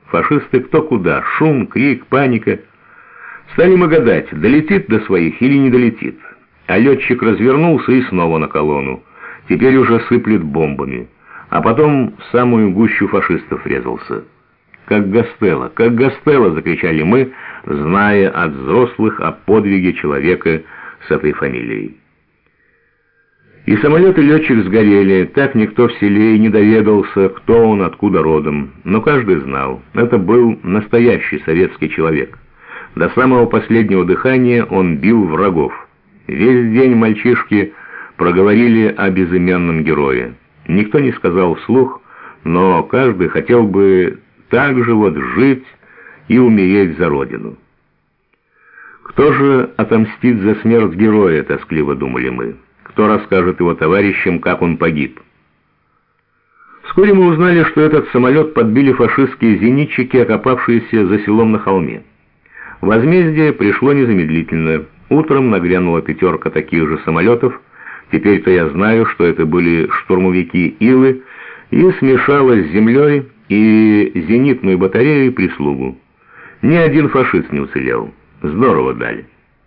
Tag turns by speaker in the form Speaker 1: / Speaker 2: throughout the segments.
Speaker 1: Фашисты кто куда, шум, крик, паника. Стали мы гадать, долетит до своих или не долетит. А летчик развернулся и снова на колонну. Теперь уже сыплет бомбами. А потом в самую гущу фашистов врезался. Как Гастелло!» — закричали мы, зная от взрослых о подвиге человека с этой фамилией. И самолет и летчик сгорели, так никто в селе и не доведался, кто он, откуда родом. Но каждый знал, это был настоящий советский человек. До самого последнего дыхания он бил врагов. Весь день мальчишки проговорили о безымянном герое. Никто не сказал вслух, но каждый хотел бы так же вот жить и умереть за родину. Кто же отомстит за смерть героя, тоскливо думали мы. Кто расскажет его товарищам, как он погиб? Вскоре мы узнали, что этот самолет подбили фашистские зенитчики, окопавшиеся за селом на холме. Возмездие пришло незамедлительно. Утром нагрянула 5 таких же самолетов. Теперь-то я знаю, что это были штурмовики Илы, и смешалась с землей и зенитную батарею и прислугу. Ни один фашист не уцелел. Здорово дали.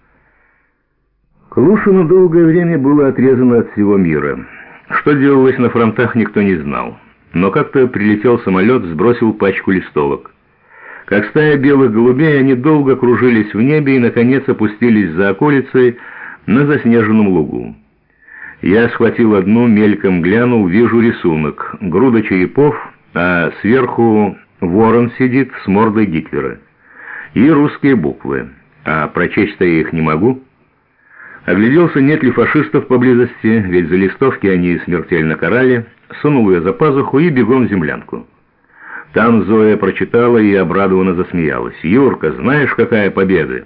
Speaker 1: Клушину долгое время было отрезано от всего мира. Что делалось на фронтах, никто не знал. Но как-то прилетел самолет, сбросил пачку листовок. Как стая белых голубей, они долго кружились в небе и, наконец, опустились за околицей на заснеженном лугу. Я схватил одну, мельком глянул, вижу рисунок. Груда черепов, а сверху ворон сидит с мордой Гитлера. И русские буквы. А прочесть-то я их не могу. Огляделся, нет ли фашистов поблизости, ведь за листовки они смертельно карали. Сунул ее за пазуху и бегом в землянку. Там Зоя прочитала и обрадованно засмеялась. «Юрка, знаешь, какая победа?»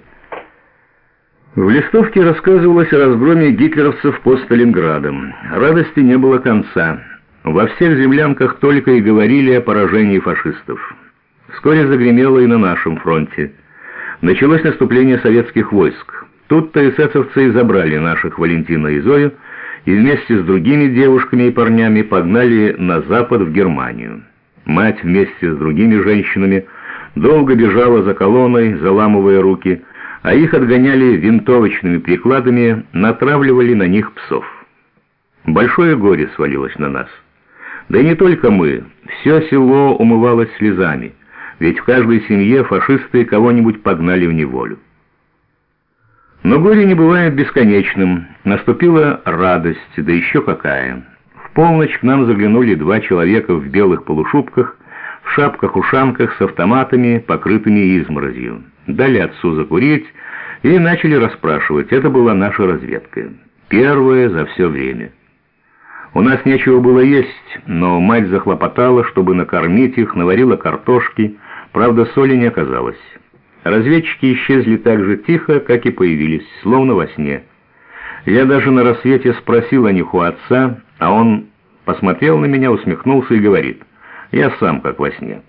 Speaker 1: В листовке рассказывалось о разгроме гитлеровцев под Сталинградом. Радости не было конца. Во всех землянках только и говорили о поражении фашистов. Вскоре загремело и на нашем фронте. Началось наступление советских войск. Тут-то эсэсовцы и забрали наших Валентина и Зою и вместе с другими девушками и парнями погнали на запад в Германию. Мать вместе с другими женщинами долго бежала за колонной, заламывая руки, а их отгоняли винтовочными прикладами, натравливали на них псов. Большое горе свалилось на нас. Да и не только мы, все село умывалось слезами, ведь в каждой семье фашисты кого-нибудь погнали в неволю. Но горе не бывает бесконечным. Наступила радость, да еще какая. В полночь к нам заглянули 2 человека в белых полушубках, в шапках-ушанках с автоматами, покрытыми изморозью. Дали отцу закурить и начали расспрашивать. Это была наша разведка. Первая за все время. У нас нечего было есть, но мать захлопотала, чтобы накормить их, наварила картошки, правда соли не оказалось. Разведчики исчезли так же тихо, как и появились, словно во сне. Я даже на рассвете спросил о них у отца, а он посмотрел на меня, усмехнулся и говорит: «Я сам как во сне».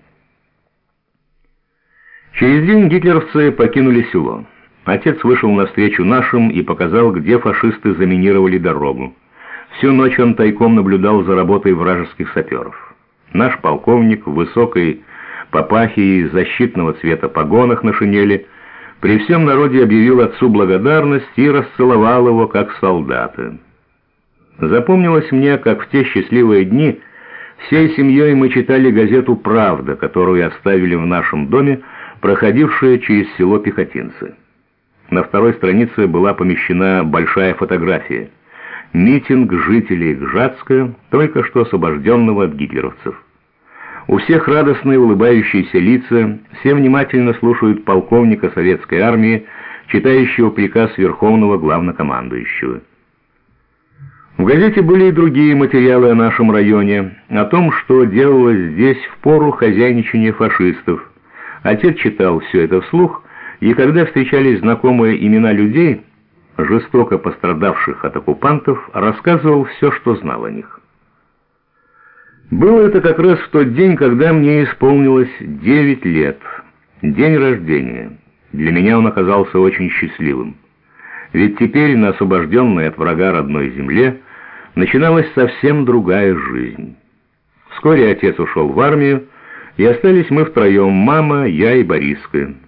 Speaker 1: Через день гитлеровцы покинули село. Отец вышел навстречу нашим и показал, где фашисты заминировали дорогу. Всю ночь он тайком наблюдал за работой вражеских саперов. Наш полковник в высокой папахе и защитного цвета погонах на шинели при всем народе объявил отцу благодарность и расцеловал его как солдата. Запомнилось мне, как в те счастливые дни всей семьей мы читали газету «Правда», которую оставили в нашем доме проходившие через село пехотинцы. На второй странице была помещена большая фотография. Митинг жителей Гжатска, только что освобожденного от гитлеровцев. У всех радостные улыбающиеся лица, все внимательно слушают полковника советской армии, читающего приказ Верховного Главнокомандующего. В газете были и другие материалы о нашем районе, о том, что делалось здесь в пору хозяйничания фашистов. Отец читал все это вслух, и когда встречались знакомые имена людей, жестоко пострадавших от оккупантов, рассказывал все, что знал о них. Было это как раз в тот день, когда мне исполнилось 9 лет, день рождения. Для меня он оказался очень счастливым. Ведь теперь на освобожденной от врага родной земле начиналась совсем другая жизнь. Вскоре отец ушел в армию, И остались мы втроем, мама, я и Бориска.